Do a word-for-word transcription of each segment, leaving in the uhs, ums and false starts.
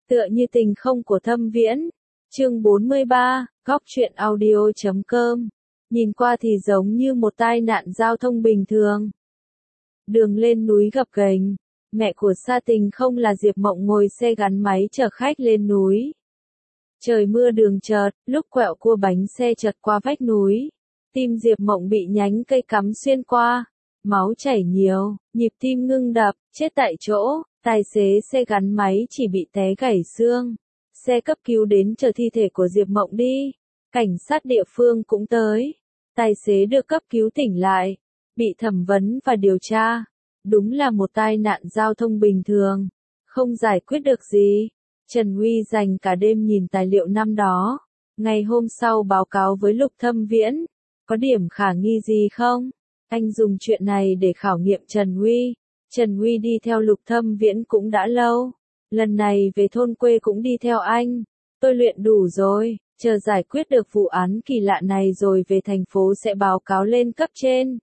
Tựa như tình không của Thâm Viễn. Chương bốn mươi ba, góc truyện audio chấm com. Nhìn qua thì giống như một tai nạn giao thông bình thường. Đường lên núi gập ghềnh, mẹ của Sa Tình không là Diệp Mộng ngồi xe gắn máy chở khách lên núi. Trời mưa đường chợt, lúc quẹo cua bánh xe chật qua vách núi. Tim Diệp Mộng bị nhánh cây cắm xuyên qua, máu chảy nhiều, nhịp tim ngưng đập, chết tại chỗ. Tài xế xe gắn máy chỉ bị té gãy xương. Xe cấp cứu đến chở thi thể của Diệp Mộng đi. Cảnh sát địa phương cũng tới. Tài xế được cấp cứu tỉnh lại, bị thẩm vấn và điều tra. Đúng là một tai nạn giao thông bình thường, không giải quyết được gì. Trần Huy dành cả đêm nhìn tài liệu năm đó. Ngày hôm sau báo cáo với Lục Thâm Viễn. Có điểm khả nghi gì không? Anh dùng chuyện này để khảo nghiệm Trần Huy. Trần Huy đi theo Lục Thâm Viễn cũng đã lâu. Lần này về thôn quê cũng đi theo anh. Tôi luyện đủ rồi, chờ giải quyết được vụ án kỳ lạ này rồi về thành phố sẽ báo cáo lên cấp trên.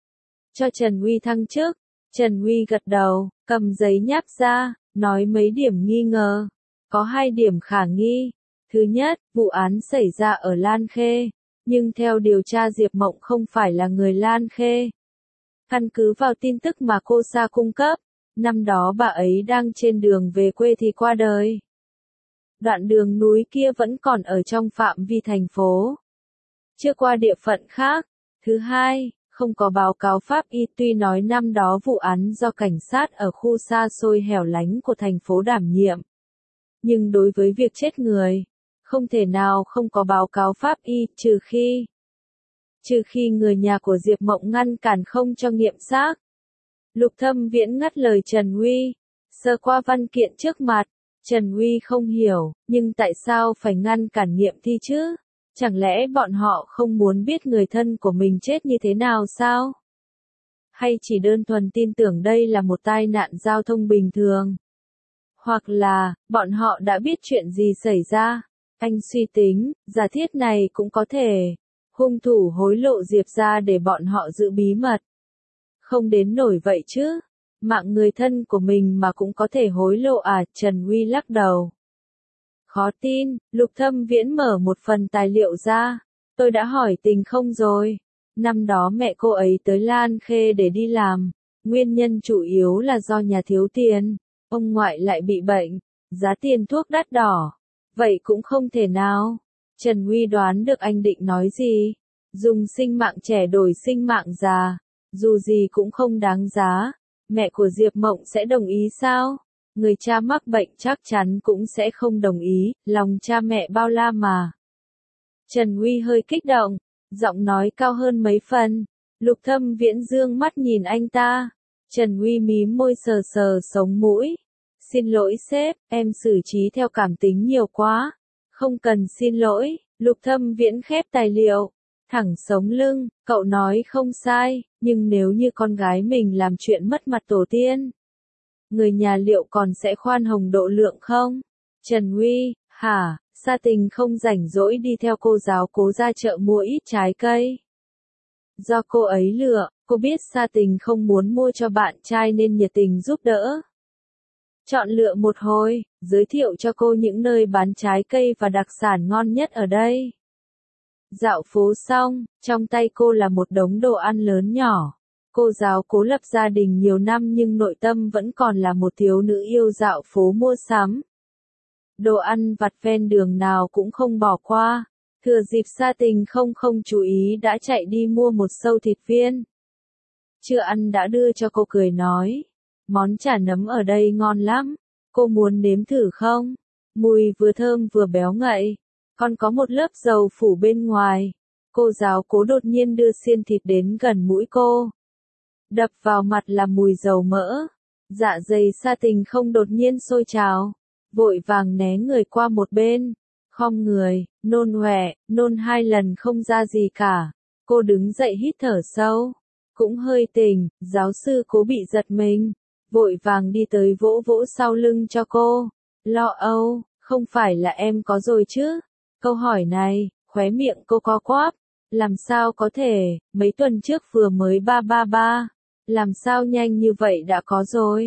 Cho Trần Huy thăng chức. Trần Huy gật đầu, cầm giấy nháp ra, nói mấy điểm nghi ngờ. Có hai điểm khả nghi. Thứ nhất, vụ án xảy ra ở Lan Khê. Nhưng theo điều tra Diệp Mộng không phải là người Lan Khê. Căn cứ vào tin tức mà cô Sa cung cấp, năm đó bà ấy đang trên đường về quê thì qua đời. Đoạn đường núi kia vẫn còn ở trong phạm vi thành phố, chưa qua địa phận khác. Thứ hai, không có báo cáo pháp y, tuy nói năm đó vụ án do cảnh sát ở khu xa xôi hẻo lánh của thành phố đảm nhiệm. Nhưng đối với việc chết người, không thể nào không có báo cáo pháp y, trừ khi... Trừ khi người nhà của Diệp Mộng ngăn cản không cho nghiệm xác. Lục Thâm Viễn ngắt lời Trần Huy, sơ qua văn kiện trước mặt. Trần Huy không hiểu, nhưng tại sao phải ngăn cản nghiệm thi chứ? Chẳng lẽ bọn họ không muốn biết người thân của mình chết như thế nào sao? Hay chỉ đơn thuần tin tưởng đây là một tai nạn giao thông bình thường? Hoặc là, bọn họ đã biết chuyện gì xảy ra? Anh suy tính, giả thiết này cũng có thể. Hung thủ hối lộ Diệp ra để bọn họ giữ bí mật. Không đến nổi vậy chứ. Mạng người thân của mình mà cũng có thể hối lộ à? Trần Huy lắc đầu. Khó tin. Lục Thâm Viễn mở một phần tài liệu ra. Tôi đã hỏi Tình không rồi. Năm đó mẹ cô ấy tới Lan Khê để đi làm. Nguyên nhân chủ yếu là do nhà thiếu tiền. Ông ngoại lại bị bệnh. Giá tiền thuốc đắt đỏ. Vậy cũng không thể nào. Trần Huy đoán được anh định nói gì. Dùng sinh mạng trẻ đổi sinh mạng già. Dù gì cũng không đáng giá. Mẹ của Diệp Mộng sẽ đồng ý sao? Người cha mắc bệnh chắc chắn cũng sẽ không đồng ý. Lòng cha mẹ bao la mà. Trần Huy hơi kích động. Giọng nói cao hơn mấy phần. Lục Thâm Viễn dương mắt nhìn anh ta. Trần Huy mím môi sờ sờ sống mũi. Xin lỗi sếp, em xử trí theo cảm tính nhiều quá. Không cần xin lỗi. Lục Thâm Viễn khép tài liệu. Thẳng sống lưng, cậu nói không sai, nhưng nếu như con gái mình làm chuyện mất mặt tổ tiên, người nhà liệu còn sẽ khoan hồng độ lượng không? Trần Huy, hả? Sa Tình không rảnh rỗi đi theo cô giáo cố ra chợ mua ít trái cây. Do cô ấy lựa, cô biết Sa Tình không muốn mua cho bạn trai nên nhiệt tình giúp đỡ. Chọn lựa một hồi, giới thiệu cho cô những nơi bán trái cây và đặc sản ngon nhất ở đây. Dạo phố xong, trong tay cô là một đống đồ ăn lớn nhỏ. Cô giáo cố lập gia đình nhiều năm nhưng nội tâm vẫn còn là một thiếu nữ yêu dạo phố mua sắm. Đồ ăn vặt ven đường nào cũng không bỏ qua. Thừa dịp Sa Tình không không chú ý đã chạy đi mua một sâu thịt viên. Chưa ăn đã đưa cho cô cười nói. Món chả nấm ở đây ngon lắm. Cô muốn nếm thử không? Mùi vừa thơm vừa béo ngậy. Còn có một lớp dầu phủ bên ngoài. Cô giáo cố đột nhiên đưa xiên thịt đến gần mũi cô. Đập vào mặt là mùi dầu mỡ. Dạ dày Sa Tình không đột nhiên sôi trào. Vội vàng né người qua một bên. Khom người, nôn ọe, nôn hai lần không ra gì cả. Cô đứng dậy hít thở sâu. Cũng hơi tỉnh, giáo sư Cố bị giật mình. Vội vàng đi tới vỗ vỗ sau lưng cho cô. Lo âu, không phải là em có rồi chứ? Câu hỏi này, khóe miệng cô co quắp. Làm sao có thể, mấy tuần trước vừa mới ba ba ba. Làm sao nhanh như vậy đã có rồi?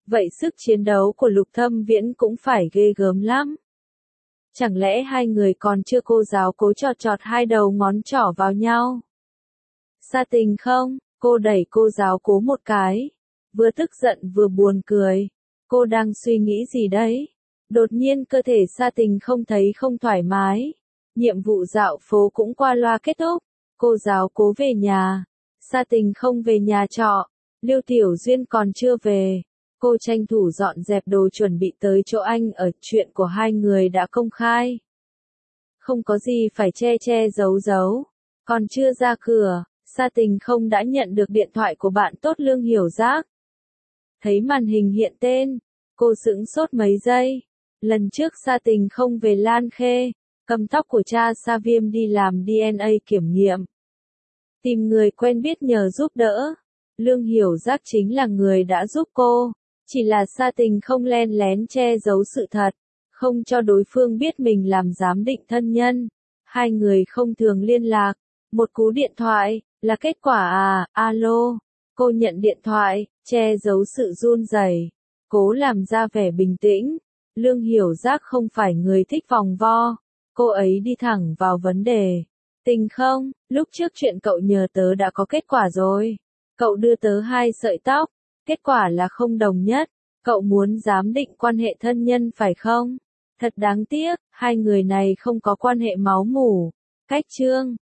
Vậy sức chiến đấu của Lục Thâm Viễn cũng phải ghê gớm lắm. Chẳng lẽ hai người còn chưa cô giáo cố chọt chọt hai đầu ngón trỏ vào nhau? Sa Tình không, cô đẩy cô giáo cố một cái. Vừa tức giận vừa buồn cười. Cô đang suy nghĩ gì đấy? Đột nhiên cơ thể Sa Tình không thấy không thoải mái. Nhiệm vụ dạo phố cũng qua loa kết thúc. Cô giáo cố về nhà. Sa Tình không về nhà trọ. Lưu Tiểu Duyên còn chưa về. Cô tranh thủ dọn dẹp đồ chuẩn bị tới chỗ anh ở, chuyện của hai người đã công khai. Không có gì phải che che giấu giấu. Còn chưa ra cửa, Sa Tình không đã nhận được điện thoại của bạn tốt Lương Hiểu Giác. Thấy màn hình hiện tên, cô sững sốt mấy giây. Lần trước Sa Tình không về Lan Khê, cầm tóc của cha Sa Viêm đi làm đê en a kiểm nghiệm. Tìm người quen biết nhờ giúp đỡ. Lương Hiểu Giác chính là người đã giúp cô. Chỉ là Sa Tình không len lén che giấu sự thật, không cho đối phương biết mình làm giám định thân nhân. Hai người không thường liên lạc. Một cú điện thoại, là kết quả à, alo. Cô nhận điện thoại, che giấu sự run rẩy, cố làm ra vẻ bình tĩnh. Lương Hiểu Giác không phải người thích vòng vo. Cô ấy đi thẳng vào vấn đề. Tình không, lúc trước chuyện cậu nhờ tớ đã có kết quả rồi. Cậu đưa tớ hai sợi tóc. Kết quả là không đồng nhất. Cậu muốn giám định quan hệ thân nhân phải không? Thật đáng tiếc, hai người này không có quan hệ máu mủ. Cách chương